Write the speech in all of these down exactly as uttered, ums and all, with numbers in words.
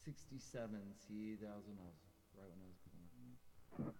sixty-seven. See, that was when I was right when I was born.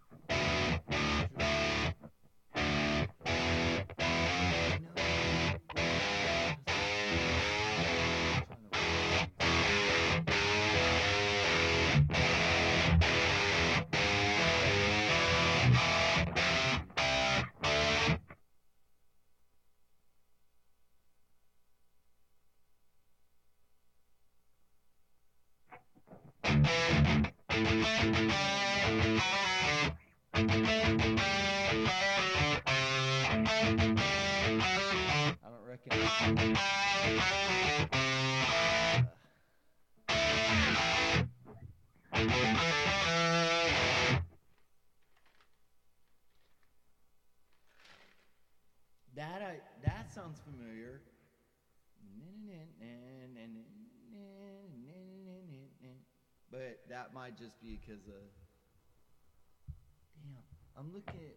I don't recognize. That I that sounds familiar. But that might just be because of. Damn, I'm looking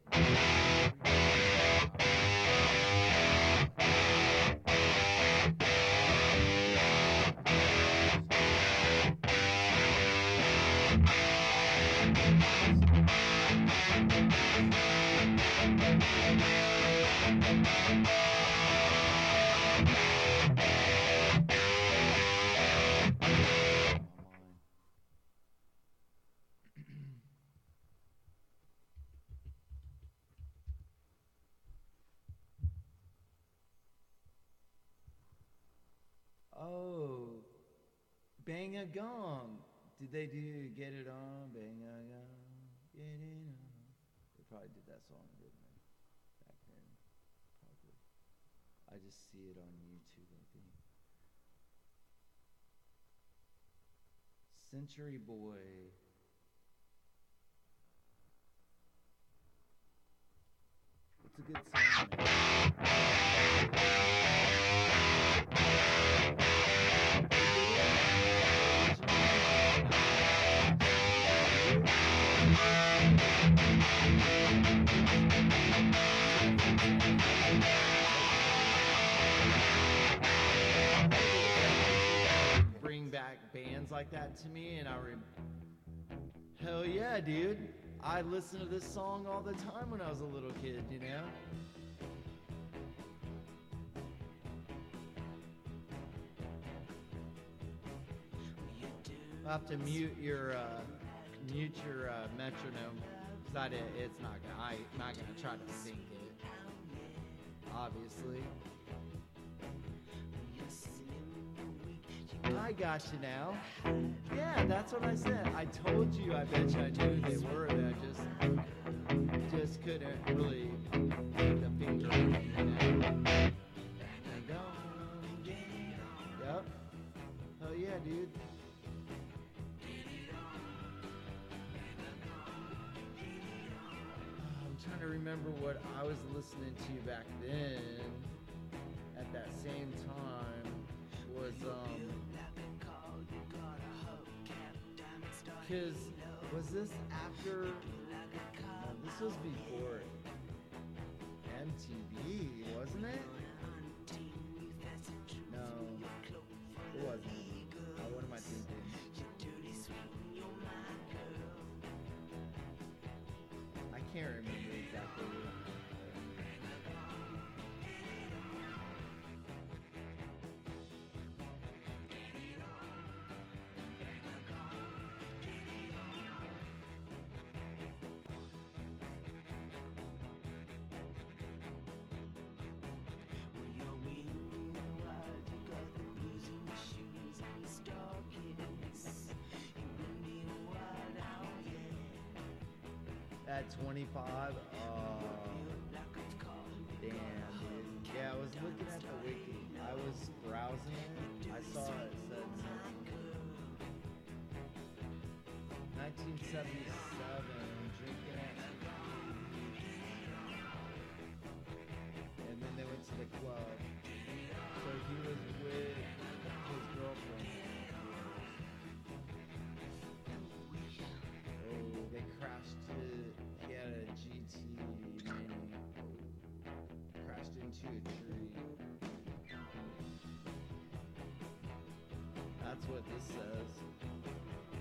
Oh, bang a gong. Did they do Get It On? Bang a gong, get it on. They probably did that song, didn't they? Back then, probably. I just see it on YouTube, I think. Century Boy. It's a good song, man. Bring back bands like that to me, and I re- hell yeah, dude. I listened to this song all the time when I was a little kid, you know? I'll have to mute your uh, mute your uh, metronome, cause I did, it's not gonna. I'm not gonna try to sync it. Obviously. I got you now. Yeah, that's what I said. I told you. I bet you I knew they were. That just just couldn't really put the finger on it, you know? Yep. Hell yeah, dude. I'm trying to remember what I was listening to back then. At that same time was um. Cause was this after? No, this was before M T V, wasn't it? No, it wasn't. Oh, what am I thinking? I can't remember exactly. At twenty-five, oh, damn, dude. Yeah, I was looking at the wiki. I was browsing it. I saw it said nineteen seventy-seven, drinking at and then they went to the club. So he was with his girlfriend. Oh, they crashed to. He had a G T Mini. Crashed into a tree. That's what this says.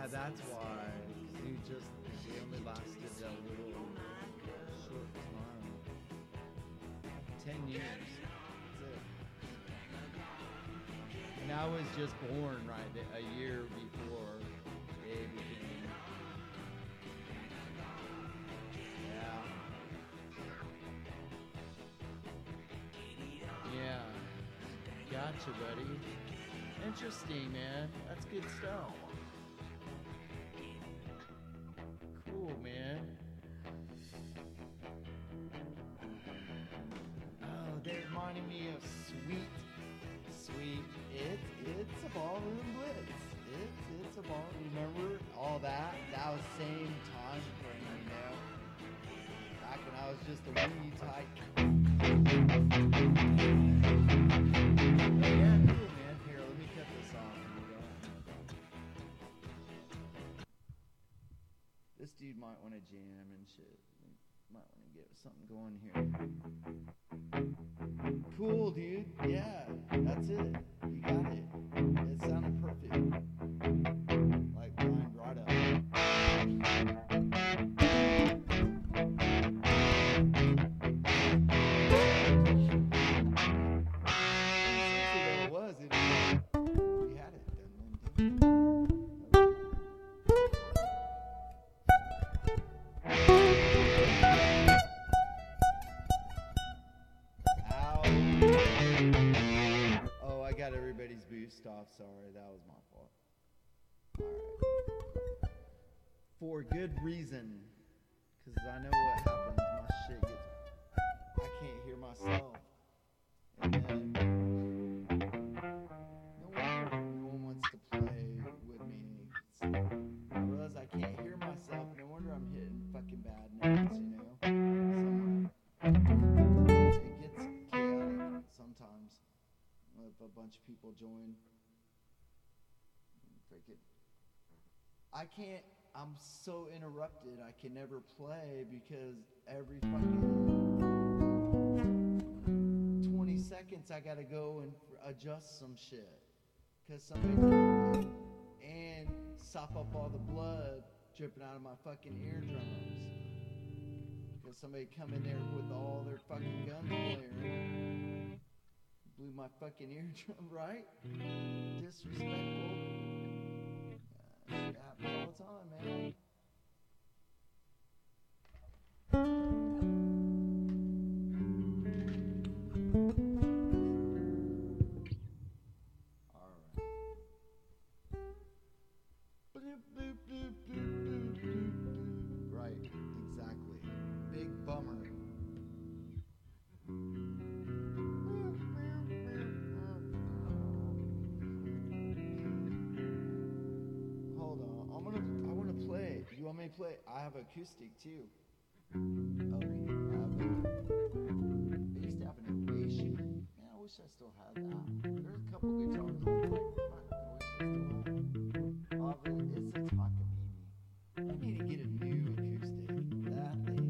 that's why. 'Cause you just, they only lasted a little short time. Ten years. That's it. And I was just born right a year before they became. Yeah. Yeah. Gotcha, buddy. Interesting, man. That's good stuff. Cool, man. Oh, they're reminding me of Sweet. Sweet. It, it's a ballroom blitz. It's, it's a ball. Remember all that? That was same time frame, you know? Back when I was just a wee tyke. Oh, yeah, cool, man. Here, let me cut this off. This dude might want to jam and shit. Might want to get something going here. Cool, dude. Yeah, that's it. You got it. It sounded perfect. Like lined right up. It was. It was. You had it. Oh, I got everybody's boost off. Sorry, that was my fault. Alright. For good reason. Because I know what happens. My shit gets... I can't hear myself. And then... No wonder everyone wants to play with me. It's, I realize I can't hear myself. No wonder I'm hitting fucking bad notes, you know? Somewhere. It gets chaotic sometimes. If a bunch of people join. Freaking. I can't, I'm so interrupted. I can never play because every fucking twenty seconds I gotta go and adjust some shit. Because somebody and sop up all the blood dripping out of my fucking eardrums. Because somebody come in there with all their fucking guns blaring. Blew my fucking eardrum, right? Disrespectful. Uh, shit happens all the time, man. Alright. Bloop, bloop, bloop, bloop, bloop, bloop, bloop. Right, exactly. Big bummer. You want me to play? I have acoustic too. Oh, I have a, I used to have an Ovation. Man, I wish I still had that. There's a couple guitars I was like, fuck, I wish I still had. Oh, but it's a Takamine. I need to get a new acoustic. That thing.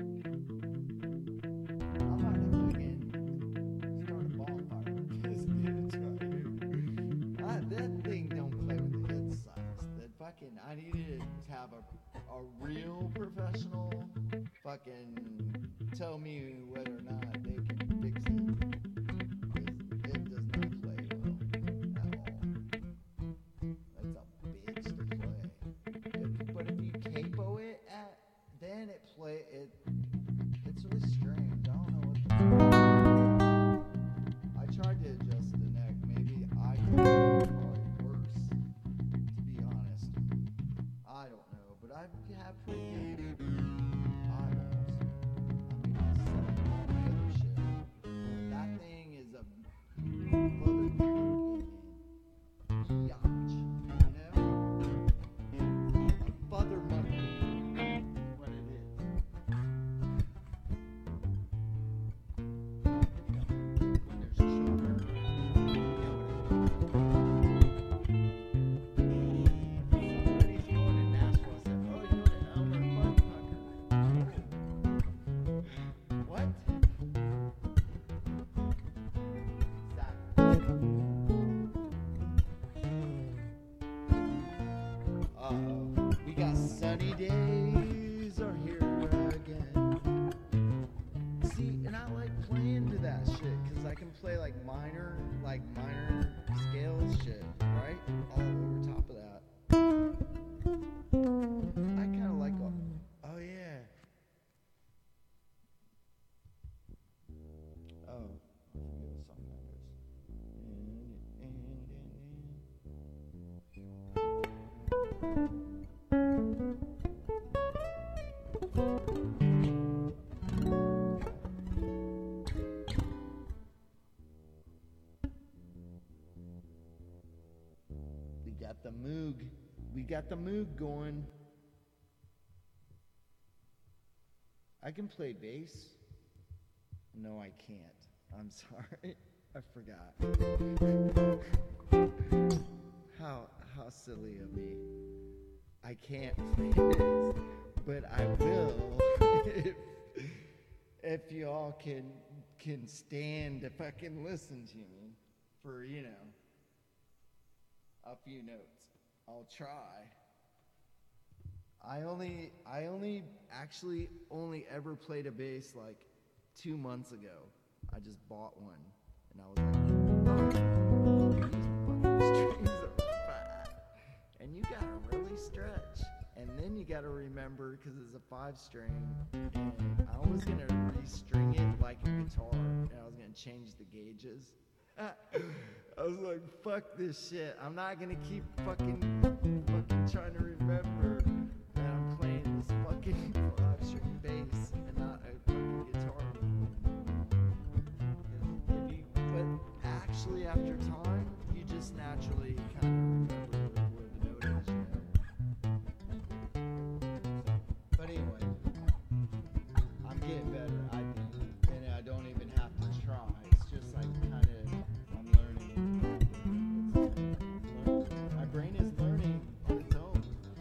I might have to again start a bonfire with this guitar. I, that thing don't play with the head size. That fucking, I needed to have a a real professional fucking tell me whether or not they can fix it. It does not play well at all. It's a bitch to play. If, but if you capo it at, then it play it. It's really strange. I don't know what. I tried to adjust the neck. Maybe I could probably worse. To be honest, I don't know. But I have pretty good eyeballs. I mean, I set up all my other We got the Moog. We got the Moog going. I can play bass. No, I can't. I'm sorry. I forgot. How how silly of me. I can't play bass, but I will if, if y'all can can stand to fucking listen to me for, you know, a few notes. I'll try. I only I only actually only ever played a bass like two months ago. I just bought one, and I was like, oh, these fucking strings are fat. And you gotta really stretch. And then you gotta remember, because it's a five string, and I was gonna restring it like a guitar, and I was gonna change the gauges. I was like, fuck this shit. I'm not gonna keep fucking, fucking trying to remember that I'm playing this fucking five string bass and not a fucking guitar. But actually, after time, you just naturally kind of remember where the note is, you know? But anyway, I'm getting better, I think, and I don't even have to try. It's just like kind of, I'm learning. It's, my brain is learning on its own.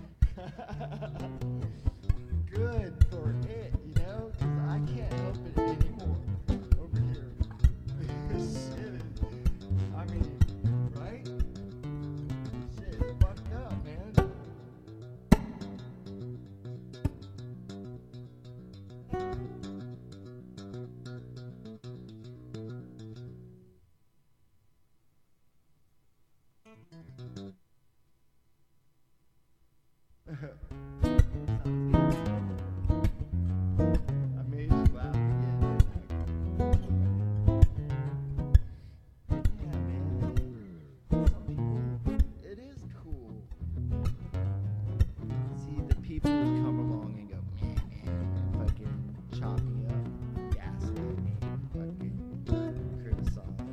Good for it, you know, because I can't help it anymore over here. Shit is, I mean, right? Shit is fucked up, man. I made you laugh again. Yeah, man. Some people, it is cool. See, the people who come along and go, man, man, fucking chop me up, gaslight me, fucking criticize.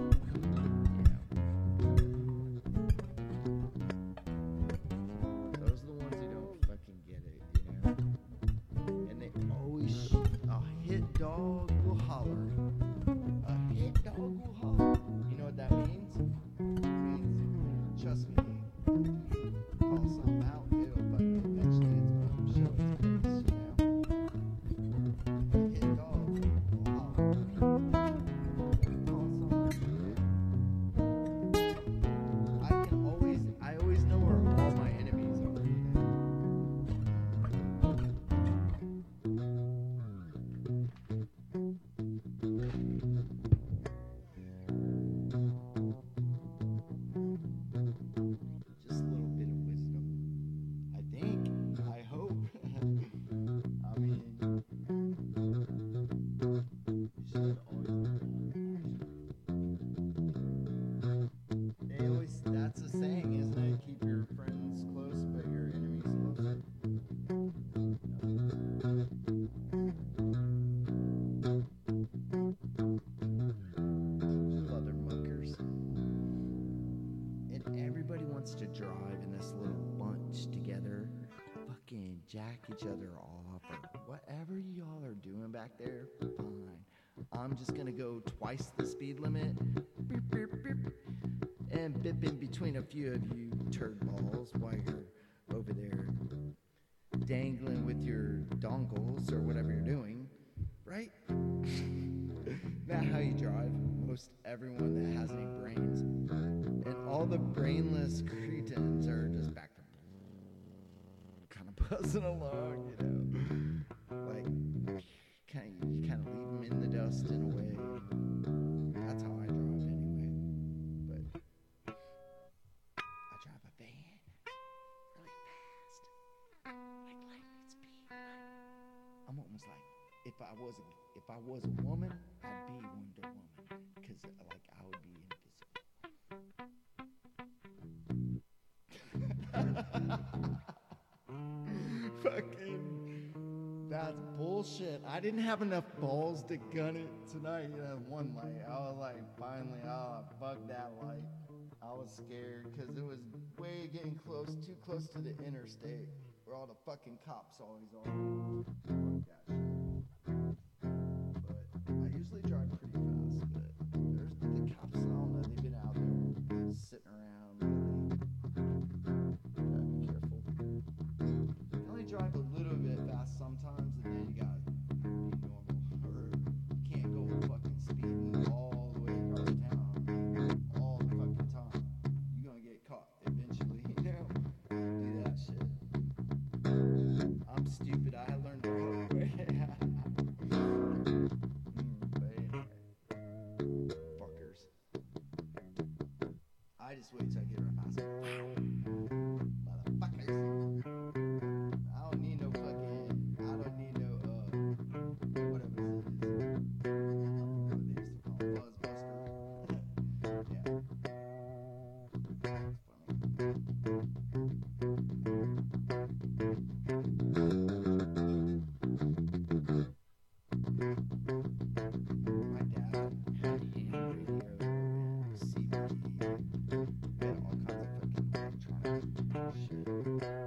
Those are the ones who don't fucking get it, you know? And they always, sh- a hit dog will holler. A hit dog will holler. You know what that means? It means, trust me, call something out, it'll fucking eventually it's gonna show its face, you know? A hit dog will holler. Call something, yeah. I can always, I always know where all my enemies are, you know? Just a little bit of wisdom. I think, I hope. I mean, you should always They always, that's a saying, isn't it? Keep your friends close, but your enemies closer. Motherfuckers. And everybody wants to drive in this little bunch together, fucking jack each other off, or whatever y'all are doing back there, fine. I'm just gonna go twice the speed limit, beep, beep, beep, and bip in between a few of you turd balls while you're over there dangling with your dongles or whatever you're doing, right? Not how you drive. Most everyone that has any brains. And all the brainless cretins are just back to kind of buzzing along, you know. Like, kind of, you kind of leave them in the dust in a way. That's how I drive anyway. But I drive a van really fast, like lightning speed. I'm almost like, if I was a, if I was a woman, I'd be Wonder Woman, because like I would be invisible. fucking, that's bullshit. I didn't have enough balls to gun it tonight at one light. I was like, finally, oh, fuck that light. I was scared because it was way getting close, too close to the interstate where all the fucking cops always are. Fuck that shit. But I usually drive pretty fast, but there's the cops, I don't know, they've been out there sitting around lately. Gotta be careful. You only drive a little bit fast sometimes, and then you gotta be normal. Or you can't go fucking speeding all the way across town all the fucking time. You're gonna get caught eventually, you know? Do that shit. I'm stupid. I learned the hard way. mm, but anyway. Fuckers. I just wait till I get real fast. Motherfuckers. I don't need no fucking, I don't need no, uh, whatever it is. What they used to call them, Buzzbuster. Yeah. That's My dad had ham radio and C B, and all kinds of fucking electronic shit. I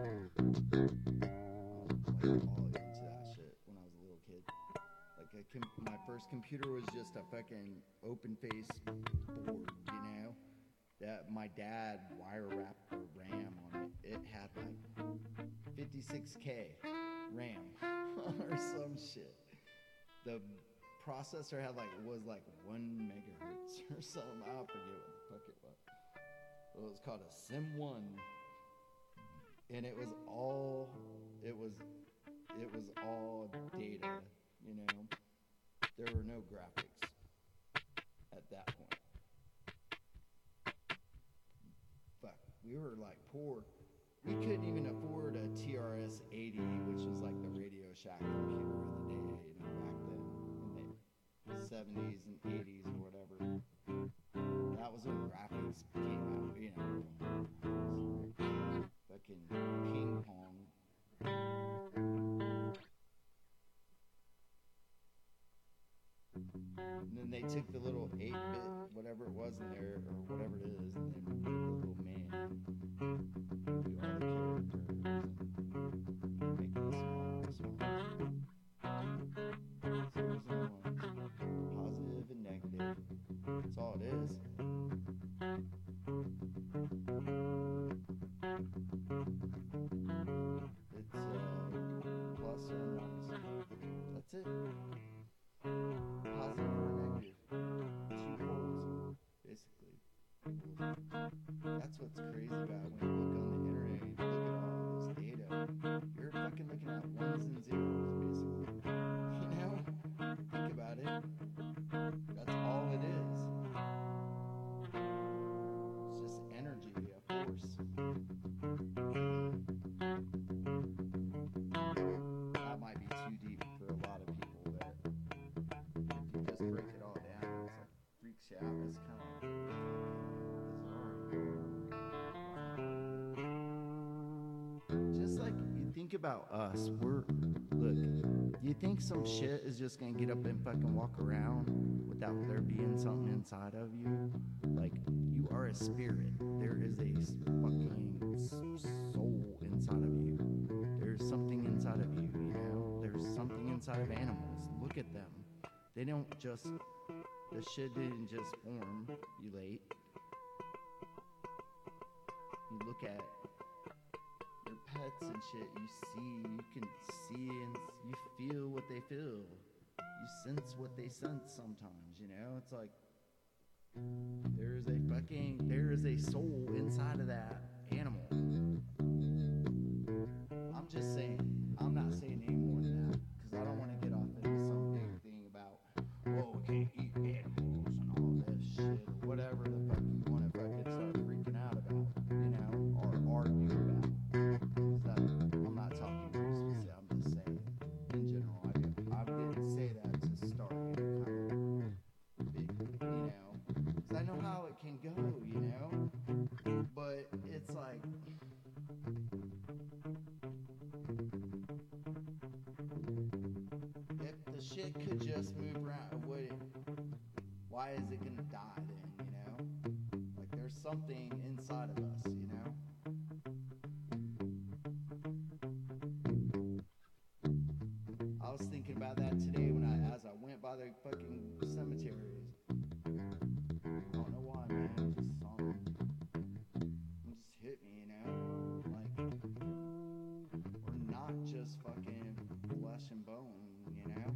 was like all into that shit when I was a little kid. Like a com- my first computer was just a fucking open face board, you know? That my dad wire wrapped the RAM on it. It had like fifty-six K RAM or some shit. The processor had like was like one megahertz or something. I forget what the fuck it was. It was called a Sim One, and it was all it was it was all data. You know, there were no graphics at that point. Fuck, we were like poor. We couldn't even afford a T R S eighty, which was like the Radio Shack computer of the day, you know, back then in the seventies and eighties or whatever. That was when graphics came out, you know. Fucking ping pong. And then they took the little eight bit, whatever it was in there, or whatever it is, and then made the little man do all the characters and make it small, small. Zeros and ones, positive and negative. That's all it is. It's uh, plus or minus. That's it. Positive or negative. Two poles, basically. That's what's crazy about when you look on the internet and you look at all this data. You're fucking looking at ones and zeros, basically. You know? Think about it. That's all it is. It's just energy, a force. That might be too deep for a lot of people, but if you just break it all down, it's like freaks you out. It's kind of bizarre. Just like you think about us, we're look. You think some shit is just gonna get up and fucking walk around without there being something inside of you? Like you are a spirit. There is a fucking soul inside of you. There's something inside of you. You know. There's something inside of animals. Look at them. They don't just. The shit didn't just form. You late. You look at your pets and shit. You see. You can see and you feel what they feel. You sense what they sense sometimes. You know. It's like there is a fucking. There is a soul inside of that animal. I'm just saying. I'm not saying any more than that because I don't want to get off into some big thing about, oh, we can't eat animals and all this shit or whatever the fuck you want to fucking start freaking out about, you know, or argue about. That, I'm not talking very specific. I'm just saying in general. I didn't, I didn't say that to start any kind of big, you know, because I know how it can go, you know, but it's like. shit could just move around. It wouldn't. Why is it gonna die then, you know? Like there's something inside of us, you know? I was thinking about that today when I as I went by the fucking cemeteries. I don't know why, man. Just something. It just hit me, you know? Like we're not just fucking flesh and bone, you know?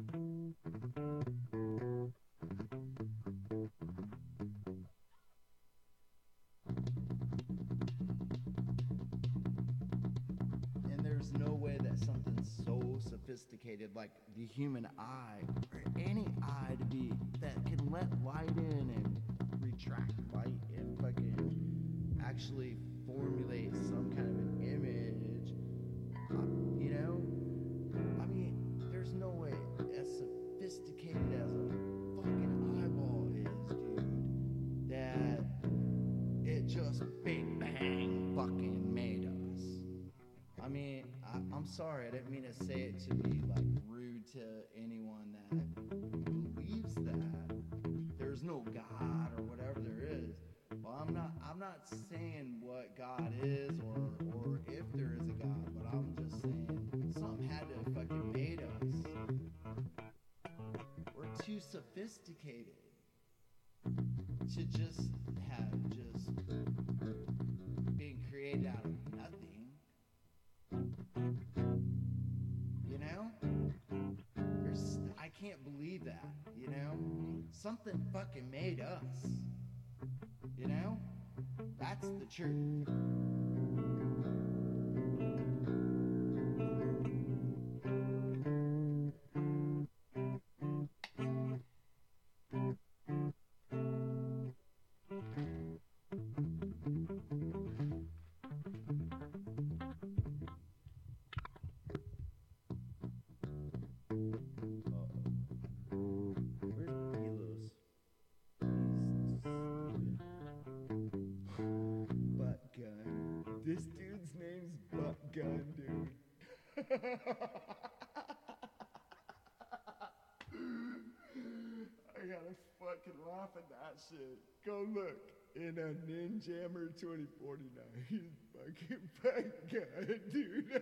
And there's no way that something so sophisticated like the human eye or any eye to be that can let light in and retract light and fucking actually formulate some kind of an image, uh, you know? I mean, there's no way as sophisticated as a fucking eyeball is, dude, that it just big bang fucking made us. I mean, I, I'm sorry, I didn't mean to say it to be like rude to anyone that believes that there's no God or whatever there is. Well, I'm not I'm not saying what God is or or if there is a God, but I'm just saying something had to have fucking made us. We're too sophisticated to just have just being created out of nothing. You know? There's I can't believe that, you know? Something fucking made us. You know? That's the truth. This dude's name's Butt Gun, dude. I gotta fucking laugh at that shit. Go look in a Ninjammer twenty forty-nine. He's fucking Butt Gun, dude.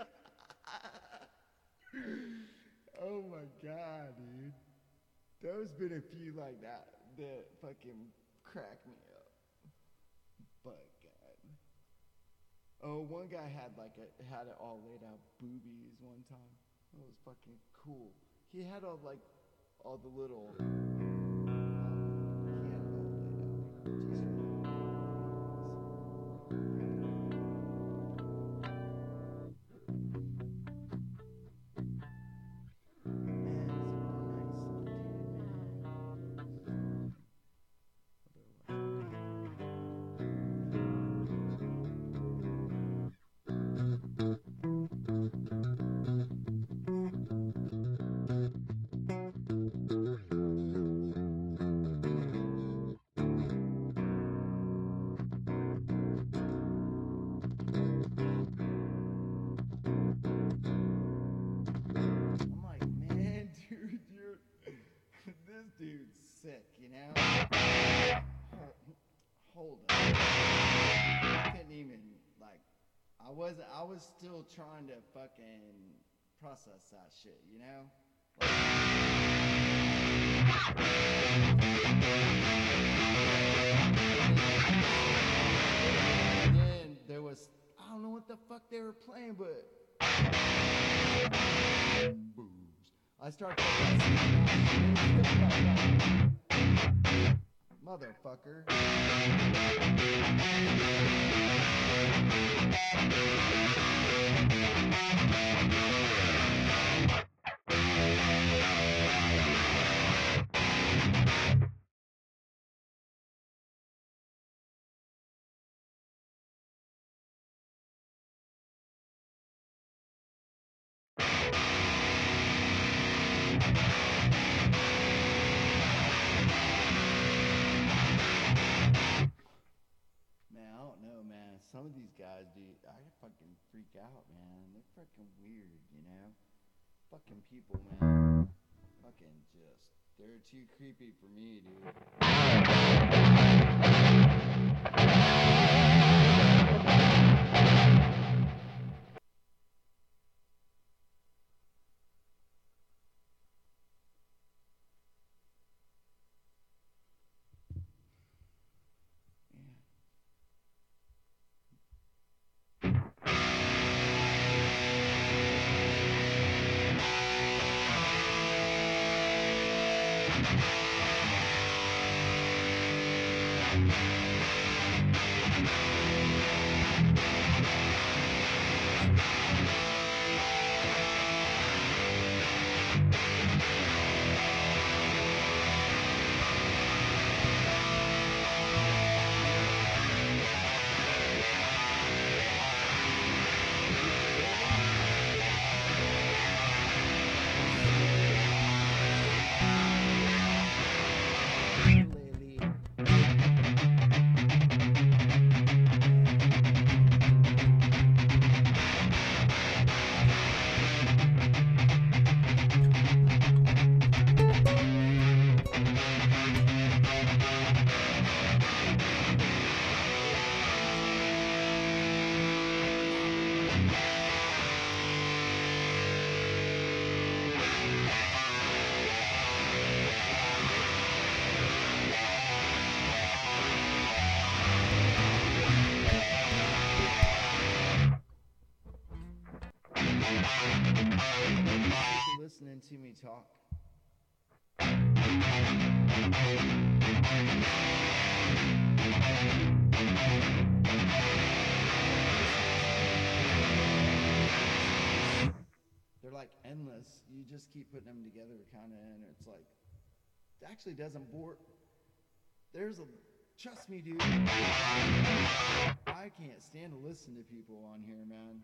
Oh my god, dude. There's been a few like that that fucking crack me up. Butt Gun. Oh, one guy had like a had it all laid out boobies one time. It was fucking cool. He had all like all the little. Um, he had it all laid out. Just I'm like, man, dude, you're this dude's sick, you know? Hold, hold up. I couldn't even like I was I was still trying to fucking process that shit, you know? Like, and then there was I don't know what the fuck they were playing, but boobs. I started motherfucker. Man, I don't know, man. Some of these guys, dude, I fucking freak out, man. They're fucking weird, you know? Fucking people, man. Fucking just, they're too creepy for me, dude. Listening to me talk. They're like endless. You just keep putting them together, kind of, and it's like it actually doesn't bore. There's a trust me, dude. I can't stand to listen to people on here, man.